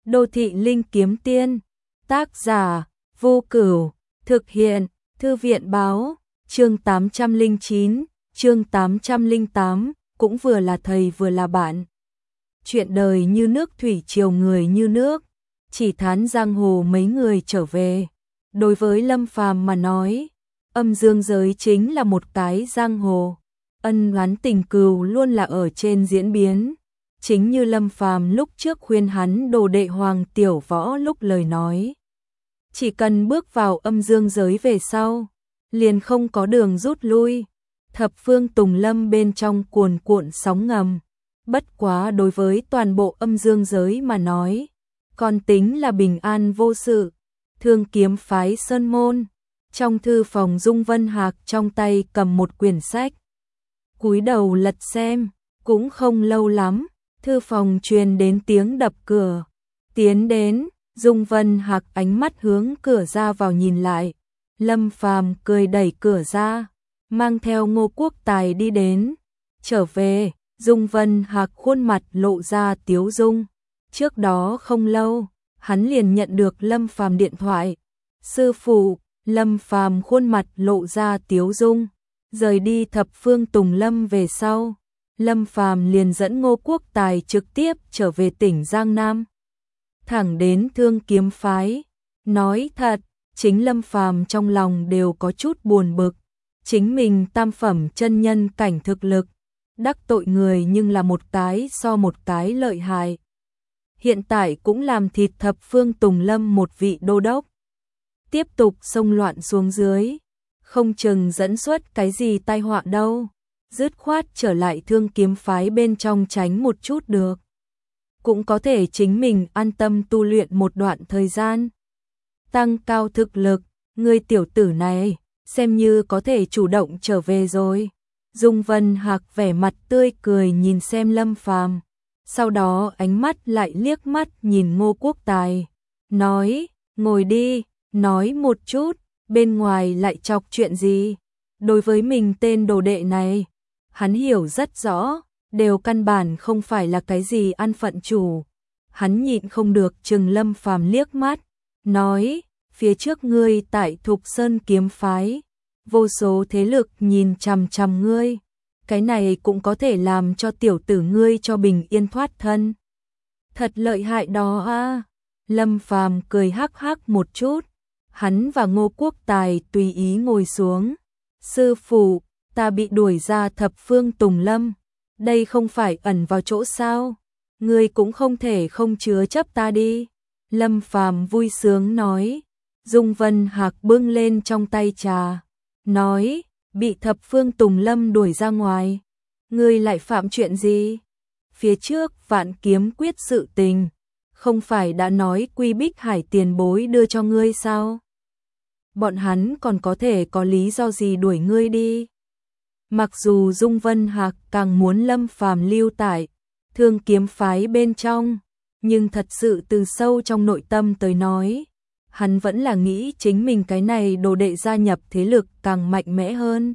Đô thị linh kiếm tiên, tác giả, Vô Cửu, thực hiện, Thư viện báo, chương 809, chương 808, cũng vừa là thầy vừa là bạn. Chuyện đời như nước thủy triều người như nước, chỉ thán giang hồ mấy người trở về. Đối với Lâm Phàm mà nói, âm dương giới chính là một cái giang hồ, ân oán tình cừu luôn là ở trên diễn biến. Chính như Lâm Phàm lúc trước khuyên hắn đồ đệ Hoàng Tiểu Võ lúc lời nói. Chỉ cần bước vào âm dương giới về sau, liền không có đường rút lui. Thập phương Tùng Lâm bên trong cuồn cuộn sóng ngầm. Bất quá đối với toàn bộ âm dương giới mà nói, còn tính là bình an vô sự. Thương kiếm phái Sơn Môn, trong thư phòng Dung Vân Hạc trong tay cầm một quyển sách. Cúi đầu lật xem, cũng không lâu lắm, thư phòng truyền đến tiếng đập cửa. Tiến đến, Dung Vân Hạc ánh mắt hướng cửa ra vào nhìn lại. Lâm Phàm cười đẩy cửa ra, mang theo Ngô Quốc Tài đi đến. Trở về, Dung Vân Hạc khuôn mặt lộ ra tiếu dung. Trước đó không lâu, hắn liền nhận được Lâm Phàm điện thoại. Sư phụ, Lâm Phàm khuôn mặt lộ ra tiếu dung. Rời đi thập phương Tùng Lâm về sau, Lâm Phàm liền dẫn Ngô Quốc Tài trực tiếp trở về tỉnh Giang Nam. Thẳng đến Thương Kiếm phái. Nói thật, chính Lâm Phàm trong lòng đều có chút buồn bực. Chính mình tam phẩm chân nhân cảnh thực lực, đắc tội người nhưng là một cái so một cái lợi hại. Hiện tại cũng làm thịt thập phương Tùng Lâm một vị đô đốc. Tiếp tục xông loạn xuống dưới, không chừng dẫn xuất cái gì tai họa đâu. Dứt khoát trở lại Thương Kiếm phái bên trong tránh một chút được. Cũng có thể chính mình an tâm tu luyện một đoạn thời gian. Tăng cao thực lực, người tiểu tử này, xem như có thể chủ động trở về rồi. Dung Vân Hạc vẻ mặt tươi cười nhìn xem Lâm Phàm, sau đó ánh mắt lại liếc mắt nhìn Ngô Quốc Tài. Nói, ngồi đi, nói một chút, bên ngoài lại chọc chuyện gì. Đối với mình tên đồ đệ này, hắn hiểu rất rõ, đều căn bản không phải là cái gì ăn phận chủ. Hắn nhịn không được chừng Lâm Phàm liếc mắt, nói, phía trước ngươi tại Thục Sơn kiếm phái, vô số thế lực nhìn chằm chằm ngươi, cái này cũng có thể làm cho tiểu tử ngươi cho bình yên thoát thân. Thật lợi hại đó a. Lâm Phàm cười hắc hắc một chút, hắn và Ngô Quốc Tài tùy ý ngồi xuống. Sư phụ, ta bị đuổi ra thập phương Tùng Lâm, đây không phải ẩn vào chỗ sao? Ngươi cũng không thể không chứa chấp ta đi. Lâm Phàm vui sướng nói. Dung Vân Hạc bưng lên trong tay trà, nói, bị thập phương Tùng Lâm đuổi ra ngoài. Ngươi lại phạm chuyện gì? Phía trước Vạn Kiếm quyết sự tình, không phải đã nói Quy Bích Hải tiền bối đưa cho ngươi sao? Bọn hắn còn có thể có lý do gì đuổi ngươi đi? Mặc dù Dung Vân Hạc càng muốn Lâm Phàm lưu tại Thương Kiếm phái bên trong, nhưng thật sự từ sâu trong nội tâm tới nói, hắn vẫn là nghĩ chính mình cái này đồ đệ gia nhập thế lực càng mạnh mẽ hơn.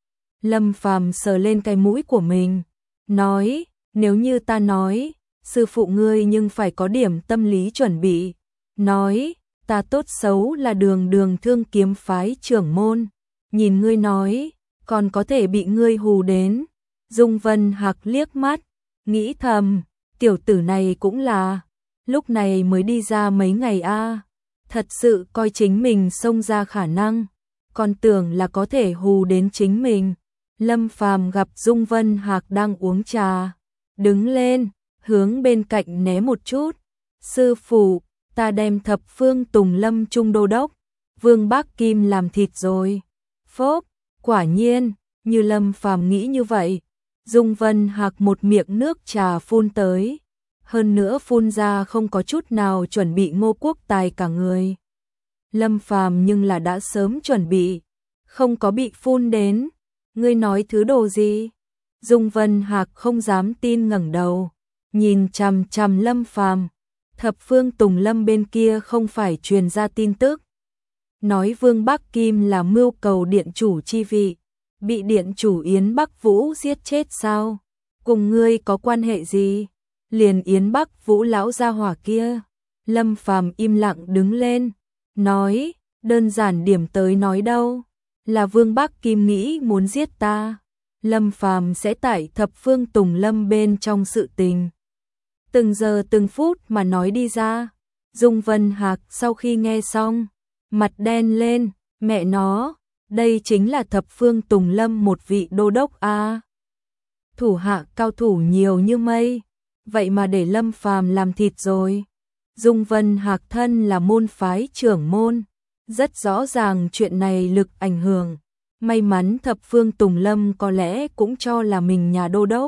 Lâm Phàm sờ lên cái mũi của mình, nói, nếu như ta nói, sư phụ ngươi nhưng phải có điểm tâm lý chuẩn bị. Nói, ta tốt xấu là đường đường Thương Kiếm phái trưởng môn, nhìn ngươi nói, còn có thể bị ngươi hù đến. Dung Vân Hạc liếc mắt, nghĩ thầm, tiểu tử này cũng là, lúc này mới đi ra mấy ngày a, thật sự coi chính mình xông ra khả năng, còn tưởng là có thể hù đến chính mình. Lâm Phàm gặp Dung Vân Hạc đang uống trà, đứng lên, hướng bên cạnh né một chút. Sư phụ, ta đem thập phương Tùng Lâm trung đô đốc Vương Bác Kim làm thịt rồi. Phốp, quả nhiên, như Lâm Phàm nghĩ như vậy. Dung Vân Hạc một miệng nước trà phun tới, hơn nữa phun ra không có chút nào chuẩn bị Ngô Quốc Tài cả người. Lâm Phàm nhưng là đã sớm chuẩn bị, không có bị phun đến. Ngươi nói thứ đồ gì? Dung Vân Hạc không dám tin ngẩng đầu, nhìn chằm chằm Lâm Phàm. Thập phương Tùng Lâm bên kia không phải truyền ra tin tức, nói Vương Bắc Kim là mưu cầu điện chủ chi vị, bị điện chủ Yến Bắc Vũ giết chết sao? Cùng ngươi có quan hệ gì? Liền Yến Bắc Vũ lão gia hỏa kia, Lâm Phàm im lặng đứng lên, nói, đơn giản điểm tới nói đâu, là Vương Bắc Kim nghĩ muốn giết ta. Lâm Phàm sẽ tải thập phương Tùng Lâm bên trong sự tình. Từng giờ từng phút mà nói đi ra. Dung Vân Hạc sau khi nghe xong, mặt đen lên, mẹ nó, đây chính là thập phương Tùng Lâm một vị đô đốc a. Thủ hạ cao thủ nhiều như mây, vậy mà để Lâm Phàm làm thịt rồi. Dung Vân Hạc thân là môn phái trưởng môn, rất rõ ràng chuyện này lực ảnh hưởng. May mắn thập phương Tùng Lâm có lẽ cũng cho là mình nhà đô đốc.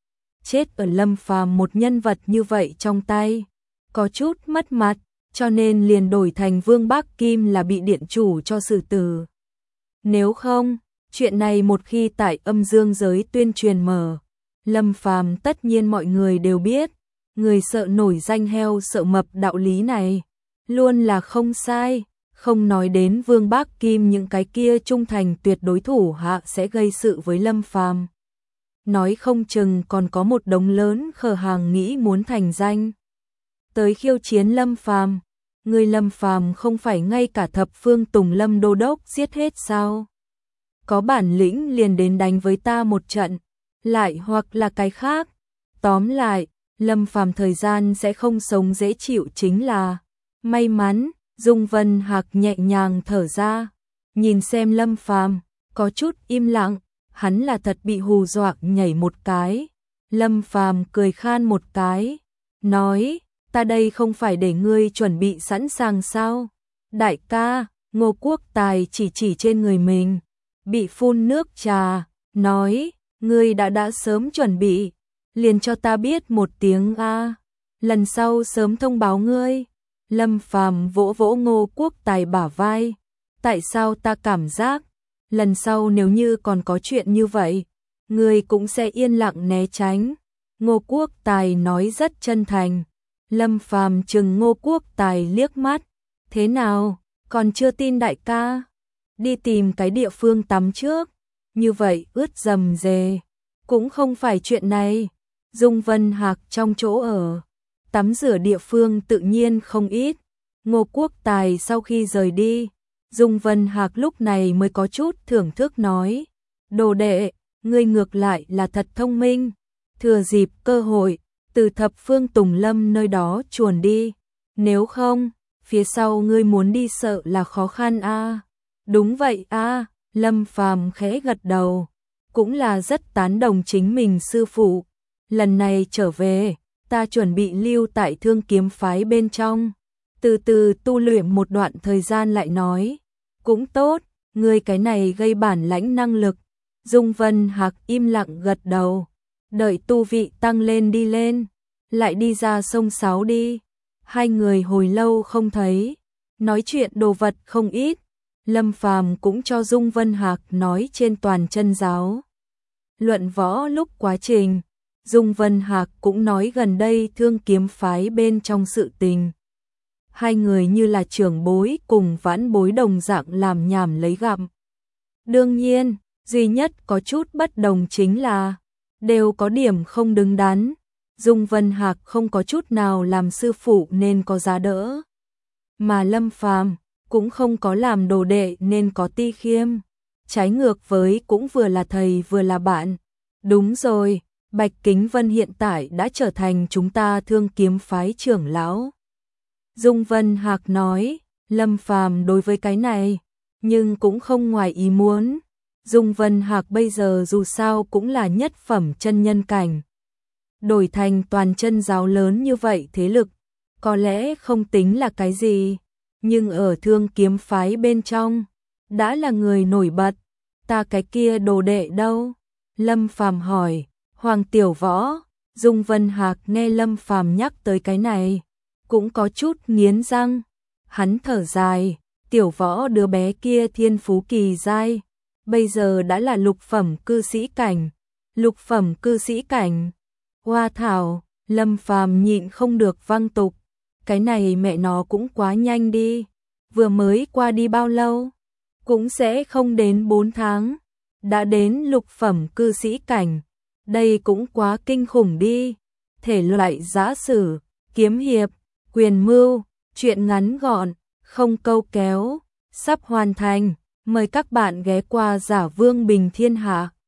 Chết ở Lâm Phàm một nhân vật như vậy trong tay, có chút mất mặt, cho nên liền đổi thành Vương Bắc Kim là bị điện chủ cho xử tử. Nếu không, chuyện này một khi tại âm dương giới tuyên truyền mở, Lâm Phàm tất nhiên mọi người đều biết, người sợ nổi danh heo sợ mập đạo lý này, luôn là không sai. Không nói đến Vương Bắc Kim những cái kia trung thành tuyệt đối thủ hạ sẽ gây sự với Lâm Phàm. Nói không chừng còn có một đống lớn khờ hàng nghĩ muốn thành danh. Tới khiêu chiến Lâm Phàm, người Lâm Phàm không phải ngay cả thập phương Tùng Lâm đô đốc giết hết sao? Có bản lĩnh liền đến đánh với ta một trận, lại hoặc là cái khác. Tóm lại, Lâm Phàm thời gian sẽ không sống dễ chịu chính là may mắn. Dung Vân Hạc nhẹ nhàng thở ra, nhìn xem Lâm Phàm, có chút im lặng, hắn là thật bị hù dọa nhảy một cái. Lâm Phàm cười khan một cái, nói, ta đây không phải để ngươi chuẩn bị sẵn sàng sao? Đại ca, Ngô Quốc Tài chỉ trên người mình, bị phun nước trà, nói, ngươi đã sớm chuẩn bị, liền cho ta biết một tiếng a, lần sau sớm thông báo ngươi. Lâm Phàm vỗ vỗ Ngô Quốc Tài bả vai, tại sao ta cảm giác, lần sau nếu như còn có chuyện như vậy, ngươi cũng sẽ yên lặng né tránh. Ngô Quốc Tài nói rất chân thành. Lâm Phàm chừng Ngô Quốc Tài liếc mắt, thế nào, còn chưa tin đại ca? Đi tìm cái địa phương tắm trước, như vậy ướt rầm rề, cũng không phải chuyện này. Dung Vân Hạc trong chỗ ở, tắm rửa địa phương tự nhiên không ít. Ngô Quốc Tài sau khi rời đi, Dung Vân Hạc lúc này mới có chút thưởng thức nói, đồ đệ, ngươi ngược lại là thật thông minh, thừa dịp cơ hội, từ thập phương Tùng Lâm nơi đó chuồn đi, nếu không, phía sau ngươi muốn đi sợ là khó khăn a. Đúng vậy a, Lâm Phàm khẽ gật đầu, cũng là rất tán đồng chính mình sư phụ, lần này trở về, ta chuẩn bị lưu tại Thương Kiếm phái bên trong, từ từ tu luyện một đoạn thời gian lại nói. Cũng tốt, ngươi cái này gây bản lãnh năng lực. Dung Vân Hạc im lặng gật đầu, đợi tu vị tăng lên đi lên, lại đi ra sông Sáo đi. Hai người hồi lâu không thấy, nói chuyện đồ vật không ít. Lâm Phàm cũng cho Dung Vân Hạc nói trên toàn chân giáo. Luận võ lúc quá trình, Dung Vân Hạc cũng nói gần đây Thương Kiếm phái bên trong sự tình. Hai người như là trưởng bối cùng vãn bối đồng dạng làm nhảm lấy gặm. Đương nhiên, duy nhất có chút bất đồng chính là đều có điểm không đứng đắn. Dung Vân Hạc không có chút nào làm sư phụ nên có giá đỡ, mà Lâm Phàm cũng không có làm đồ đệ nên có ti khiêm. Trái ngược với cũng vừa là thầy vừa là bạn. Đúng rồi, Bạch Kính Vân hiện tại đã trở thành chúng ta Thương Kiếm phái trưởng lão. Dung Vân Hạc nói, Lâm Phàm đối với cái này, nhưng cũng không ngoài ý muốn. Dung Vân Hạc bây giờ dù sao cũng là nhất phẩm chân nhân cảnh. Đổi thành toàn chân giáo lớn như vậy thế lực, có lẽ không tính là cái gì, nhưng ở Thương Kiếm phái bên trong, đã là người nổi bật. Ta cái kia đồ đệ đâu? Lâm Phàm hỏi. Hoàng Tiểu Võ. Dung Vân Hạc nghe Lâm Phàm nhắc tới cái này, cũng có chút nghiến răng. Hắn thở dài, Tiểu Võ đứa bé kia thiên phú kỳ giai, bây giờ đã là lục phẩm cư sĩ cảnh. Lục phẩm cư sĩ cảnh. Hoa thảo, Lâm Phàm nhịn không được văng tục. Cái này mẹ nó cũng quá nhanh đi. Vừa mới qua đi bao lâu? Cũng sẽ không đến 4 tháng. Đã đến lục phẩm cư sĩ cảnh. Đây cũng quá kinh khủng đi. Thể loại giã sử, kiếm hiệp, Quyền Mưu, chuyện ngắn gọn, không câu kéo, sắp hoàn thành. Mời các bạn ghé qua Giả Vương Bình Thiên Hạ.